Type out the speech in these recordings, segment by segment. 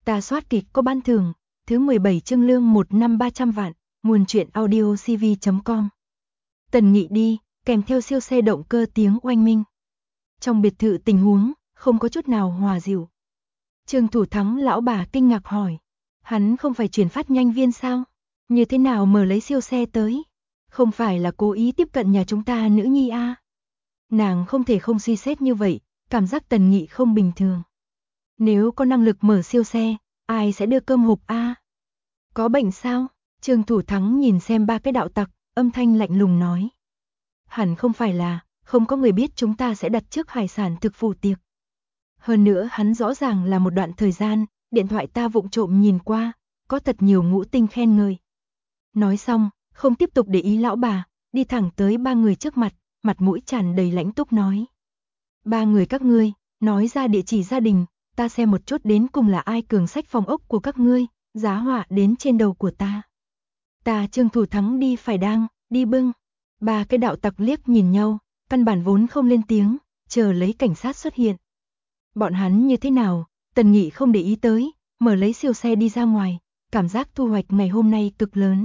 Ta soát kịch có ban thưởng, thứ 17 chương lương 1 năm 300 vạn, nguồn truyện audio cv.com. Tần Nghị đi, kèm theo siêu xe động cơ tiếng oanh minh. Trong biệt thự tình huống, không có chút nào hòa dịu. Trương Thủ Thắng lão bà kinh ngạc hỏi, hắn không phải chuyển phát nhanh viên sao? Như thế nào mở lấy siêu xe tới? Không phải là cố ý tiếp cận nhà chúng ta nữ nhi a? Nàng không thể không suy xét như vậy, cảm giác Tần Nghị không bình thường. Nếu có năng lực mở siêu xe, ai sẽ đưa cơm hộp a? Có bệnh sao? Trương Thủ Thắng nhìn xem ba cái đạo tặc, âm thanh lạnh lùng nói. Hẳn không phải là, không có người biết chúng ta sẽ đặt trước hải sản thực phụ tiệc. Hơn nữa hắn rõ ràng là một đoạn thời gian, điện thoại ta vụng trộm nhìn qua, có thật nhiều ngũ tinh khen ngợi. Nói xong, không tiếp tục để ý lão bà, đi thẳng tới ba người trước mặt, mặt mũi tràn đầy lãnh túc nói. Ba người các ngươi, nói ra địa chỉ gia đình, ta xem một chút đến cùng là ai cường sách phòng ốc của các ngươi, giá họa đến trên đầu của ta. Ta Trương Thủ Thắng đi phải đang, đi bưng. Ba cái đạo tặc liếc nhìn nhau, căn bản vốn không lên tiếng, chờ lấy cảnh sát xuất hiện. Bọn hắn như thế nào, Tần Nghị không để ý tới, mở lấy siêu xe đi ra ngoài, cảm giác thu hoạch ngày hôm nay cực lớn.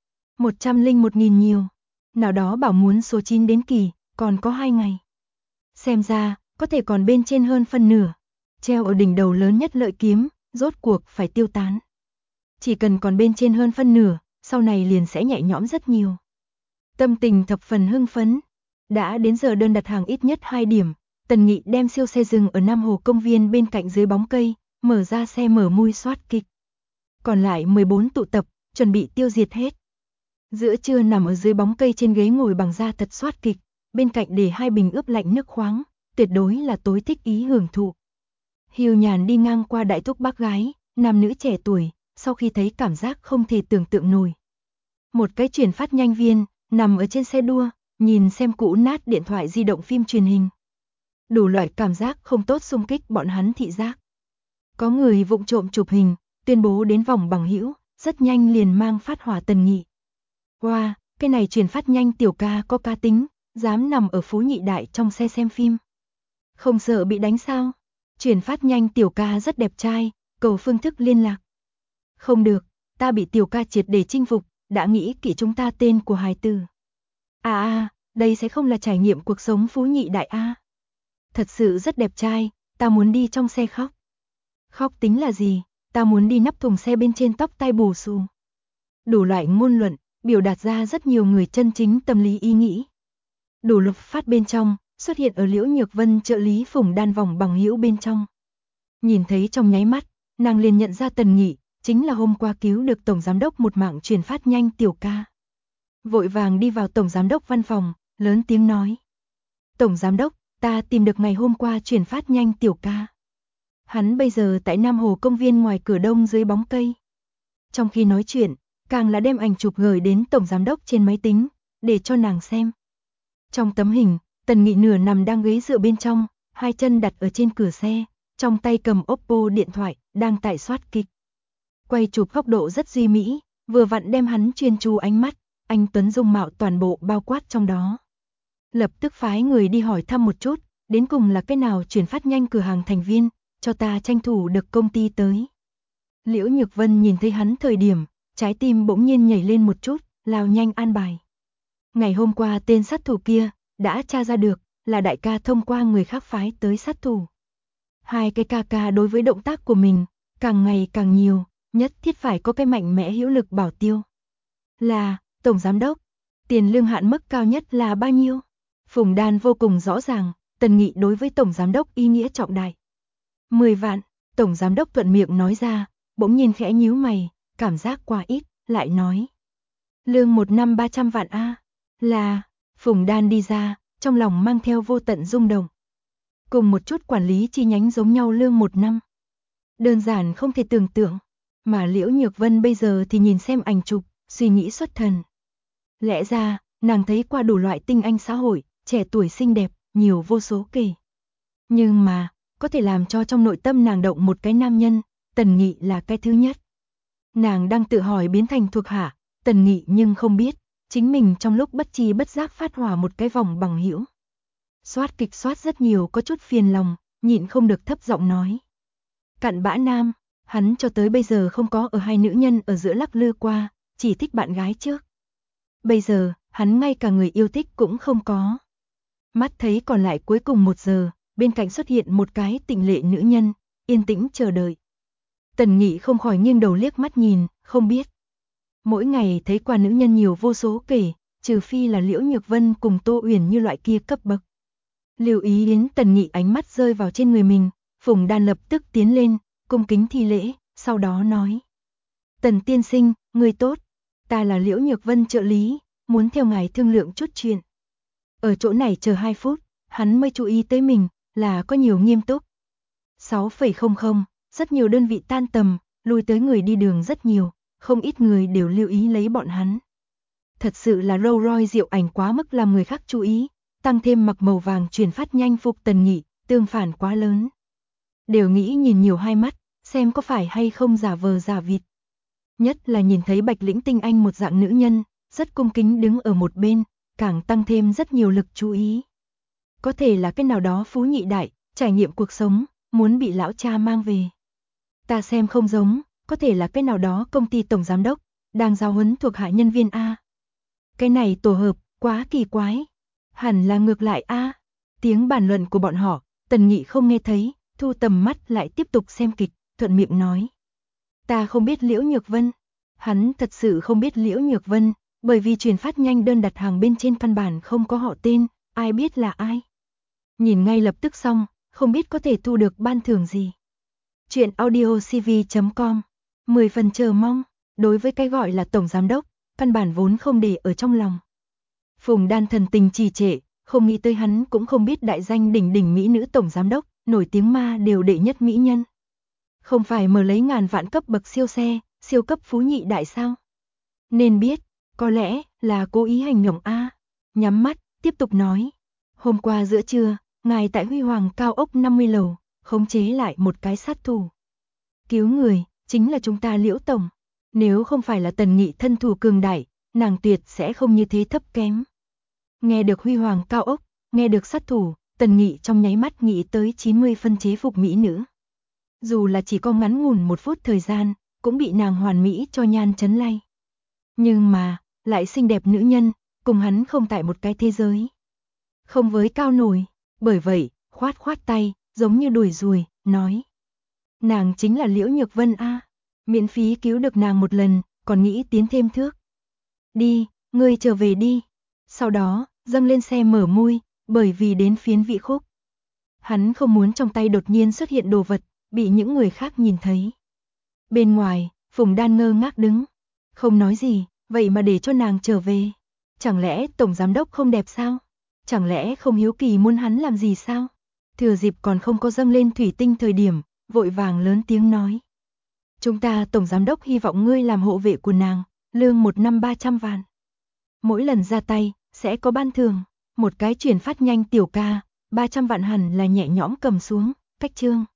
101.000 nhiều, nào đó bảo muốn số 9 đến kỳ, còn có 2 ngày. Xem ra, có thể còn bên trên hơn phân nửa, treo ở đỉnh đầu lớn nhất lợi kiếm, rốt cuộc phải tiêu tán. Chỉ cần còn bên trên hơn phân nửa, sau này liền sẽ nhẹ nhõm rất nhiều. Tâm tình thập phần hưng phấn, đã đến giờ đơn đặt hàng ít nhất 2 điểm, Tần Nghị đem siêu xe dừng ở Nam Hồ công viên bên cạnh dưới bóng cây, mở ra xe mở mui soát kịch. Còn lại 14 tụ tập, chuẩn bị tiêu diệt hết. Giữa trưa nằm ở dưới bóng cây trên ghế ngồi bằng da thật soát kịch, bên cạnh để 2 bình ướp lạnh nước khoáng, tuyệt đối là tối thích ý hưởng thụ. Hiu nhàn đi ngang qua đại thúc bác gái, nam nữ trẻ tuổi, sau khi thấy cảm giác không thể tưởng tượng nổi. Một cái chuyển phát nhanh viên, nằm ở trên xe đua, nhìn xem cũ nát điện thoại di động phim truyền hình. Đủ loại cảm giác không tốt xung kích bọn hắn thị giác. Có người vụng trộm chụp hình, tuyên bố đến vòng bằng hữu, rất nhanh liền mang phát hỏa Tần Nghị. Wow, cái này chuyển phát nhanh tiểu ca có cá tính, dám nằm ở Phú Nhị Đại trong xe xem phim. Không sợ bị đánh sao? Chuyển phát nhanh tiểu ca rất đẹp trai, cầu phương thức liên lạc. Không được, ta bị tiểu ca triệt để chinh phục, đã nghĩ kỹ chúng ta tên của hài tử. Đây sẽ không là trải nghiệm cuộc sống Phú Nhị Đại a. Thật sự rất đẹp trai, ta muốn đi trong xe khóc. Khóc tính là gì, ta muốn đi nắp thùng xe bên trên tóc tai bù xù. Đủ loại ngôn luận, biểu đạt ra rất nhiều người chân chính tâm lý ý nghĩ. Đủ lục phát bên trong, xuất hiện ở Liễu Nhược Vân trợ lý Phùng Đan vòng bằng hữu bên trong. Nhìn thấy trong nháy mắt, nàng liền nhận ra Tần Nghị, chính là hôm qua cứu được Tổng Giám đốc một mạng chuyển phát nhanh tiểu ca. Vội vàng đi vào Tổng Giám đốc văn phòng, lớn tiếng nói. Tổng Giám đốc, ta tìm được ngày hôm qua chuyển phát nhanh tiểu ca. Hắn bây giờ tại Nam Hồ công viên ngoài cửa đông dưới bóng cây. Trong khi nói chuyện, càng là đem ảnh chụp gửi đến Tổng Giám đốc trên máy tính, để cho nàng xem. Trong tấm hình, Tần Nghị nửa nằm đang ghế dựa bên trong, 2 chân đặt ở trên cửa xe, trong tay cầm Oppo điện thoại, đang tải soát kịch. Quay chụp góc độ rất duy mỹ, vừa vặn đem hắn chuyên chú ánh mắt, anh tuấn dung mạo toàn bộ bao quát trong đó. Lập tức phái người đi hỏi thăm một chút, đến cùng là cái nào chuyển phát nhanh cửa hàng thành viên, cho ta tranh thủ được công ty tới. Liễu Nhược Vân nhìn thấy hắn thời điểm, trái tim bỗng nhiên nhảy lên một chút, lao nhanh an bài. Ngày hôm qua tên sát thủ kia, đã tra ra được, là đại ca thông qua người khác phái tới sát thủ. 2 cái ca ca đối với động tác của mình, càng ngày càng nhiều, nhất thiết phải có cái mạnh mẽ hữu lực bảo tiêu. Là, Tổng Giám đốc, tiền lương hạn mức cao nhất là bao nhiêu? Phùng Đan vô cùng rõ ràng, Tần Nghị đối với Tổng Giám đốc ý nghĩa trọng đại. 10 vạn, Tổng Giám đốc thuận miệng nói ra, bỗng nhiên khẽ nhíu mày, cảm giác quá ít, lại nói. Lương 1 năm 300 vạn a. Là, Phùng Đan đi ra, trong lòng mang theo vô tận rung động. Cùng một chút quản lý chi nhánh giống nhau lương 1 năm. Đơn giản không thể tưởng tượng, mà Liễu Nhược Vân bây giờ thì nhìn xem ảnh chụp, suy nghĩ xuất thần. Lẽ ra, nàng thấy qua đủ loại tinh anh xã hội, trẻ tuổi xinh đẹp, nhiều vô số kể. Nhưng mà, có thể làm cho trong nội tâm nàng động một cái nam nhân, Tần Nghị là cái thứ nhất. Nàng đang tự hỏi biến thành thuộc hạ, Tần Nghị nhưng không biết, chính mình trong lúc bất tri bất giác phát hỏa một cái vòng bằng hữu. Soát kịch soát rất nhiều có chút phiền lòng, nhịn không được thấp giọng nói. Cặn bã nam, Hắn cho tới bây giờ không có ở hai nữ nhân ở giữa lắc lư qua, chỉ thích bạn gái trước. Bây giờ, hắn ngay cả người yêu thích cũng không có. Mắt thấy còn lại cuối cùng 1 giờ, bên cạnh xuất hiện một cái tịnh lệ nữ nhân, yên tĩnh chờ đợi. Tần Nghị không khỏi nghiêng đầu liếc mắt nhìn, không biết. Mỗi ngày thấy qua nữ nhân nhiều vô số kể, trừ phi là Liễu Nhược Vân cùng Tô Uyển như loại kia cấp bậc. Lưu ý đến Tần Nghị ánh mắt rơi vào trên người mình, Phùng Đan lập tức tiến lên, cung kính thi lễ, sau đó nói. Tần tiên sinh, người tốt, ta là Liễu Nhược Vân trợ lý, muốn theo ngài thương lượng chút chuyện. Ở chỗ này chờ 2 phút, hắn mới chú ý tới mình, là có nhiều nghiêm túc. 6,00, rất nhiều đơn vị tan tầm, lui tới người đi đường rất nhiều, không ít người đều lưu ý lấy bọn hắn. Thật sự là Rolls Royce diệu ảnh quá mức làm người khác chú ý, tăng thêm mặc màu vàng truyền phát nhanh phục Tần Nghị, tương phản quá lớn. Đều nghĩ nhìn nhiều hai mắt, xem có phải hay không giả vờ giả vịt. Nhất là nhìn thấy Bạch Lĩnh Tinh Anh một dạng nữ nhân, rất cung kính đứng ở một bên, càng tăng thêm rất nhiều lực chú ý. Có thể là cái nào đó phú nhị đại, trải nghiệm cuộc sống, muốn bị lão cha mang về. Ta xem không giống, có thể là cái nào đó công ty tổng giám đốc, đang giáo huấn thuộc hạ nhân viên A. Cái này tổ hợp, quá kỳ quái. Hẳn là ngược lại A. Tiếng bàn luận của bọn họ, Tần Nghị không nghe thấy, thu tầm mắt lại tiếp tục xem kịch, thuận miệng nói. Ta không biết Liễu Nhược Vân. Hắn thật sự không biết Liễu Nhược Vân, bởi vì truyền phát nhanh đơn đặt hàng bên trên căn bản không có họ tên, ai biết là ai. Nhìn ngay lập tức xong, không biết có thể thu được ban thưởng gì. Chuyện audiocv.com 10 phần chờ mong, đối với cái gọi là tổng giám đốc, căn bản vốn không để ở trong lòng. Phùng Đan thần tình trì trệ, không nghĩ tới hắn cũng không biết đại danh đỉnh đỉnh mỹ nữ tổng giám đốc, nổi tiếng ma đều đệ nhất mỹ nhân. Không phải mở lấy ngàn vạn cấp bậc siêu xe, siêu cấp phú nhị đại sao? Nên biết, có lẽ là cố ý hành động A. Nhắm mắt, tiếp tục nói. Hôm qua giữa trưa, ngài tại Huy Hoàng cao ốc 50 lầu, khống chế lại một cái sát thủ. Cứu người, chính là chúng ta Liễu tổng. Nếu không phải là Tần Nghị thân thủ cường đại, nàng tuyệt sẽ không như thế thấp kém. Nghe được Huy Hoàng cao ốc, nghe được sát thủ, Tần Nghị trong nháy mắt nghĩ tới 90 phân chế phục mỹ nữ. Dù là chỉ có ngắn ngủn 1 phút thời gian, cũng bị nàng hoàn mỹ cho nhan chấn lay. Nhưng mà, lại xinh đẹp nữ nhân, cùng hắn không tại một cái thế giới. Không với cao nổi, bởi vậy, khoát khoát tay, giống như đuổi ruồi, nói. Nàng chính là Liễu Nhược Vân A, miễn phí cứu được nàng một lần, còn nghĩ tiến thêm thước. Đi, ngươi trở về đi. Sau đó, dâng lên xe mở mui, bởi vì đến phiến vị khúc. Hắn không muốn trong tay đột nhiên xuất hiện đồ vật, bị những người khác nhìn thấy. Bên ngoài, Phùng Đan ngơ ngác đứng, không nói gì, vậy mà để cho nàng trở về. Chẳng lẽ tổng giám đốc không đẹp sao? Chẳng lẽ không hiếu kỳ muốn hắn làm gì sao? Thừa dịp còn không có dâng lên thủy tinh thời điểm, vội vàng lớn tiếng nói. Chúng ta tổng giám đốc hy vọng ngươi làm hộ vệ của nàng, lương 1 năm 300 vạn. Mỗi lần ra tay, sẽ có ban thưởng, một cái chuyển phát nhanh tiểu ca, 300 vạn hẳn là nhẹ nhõm cầm xuống, cách chương.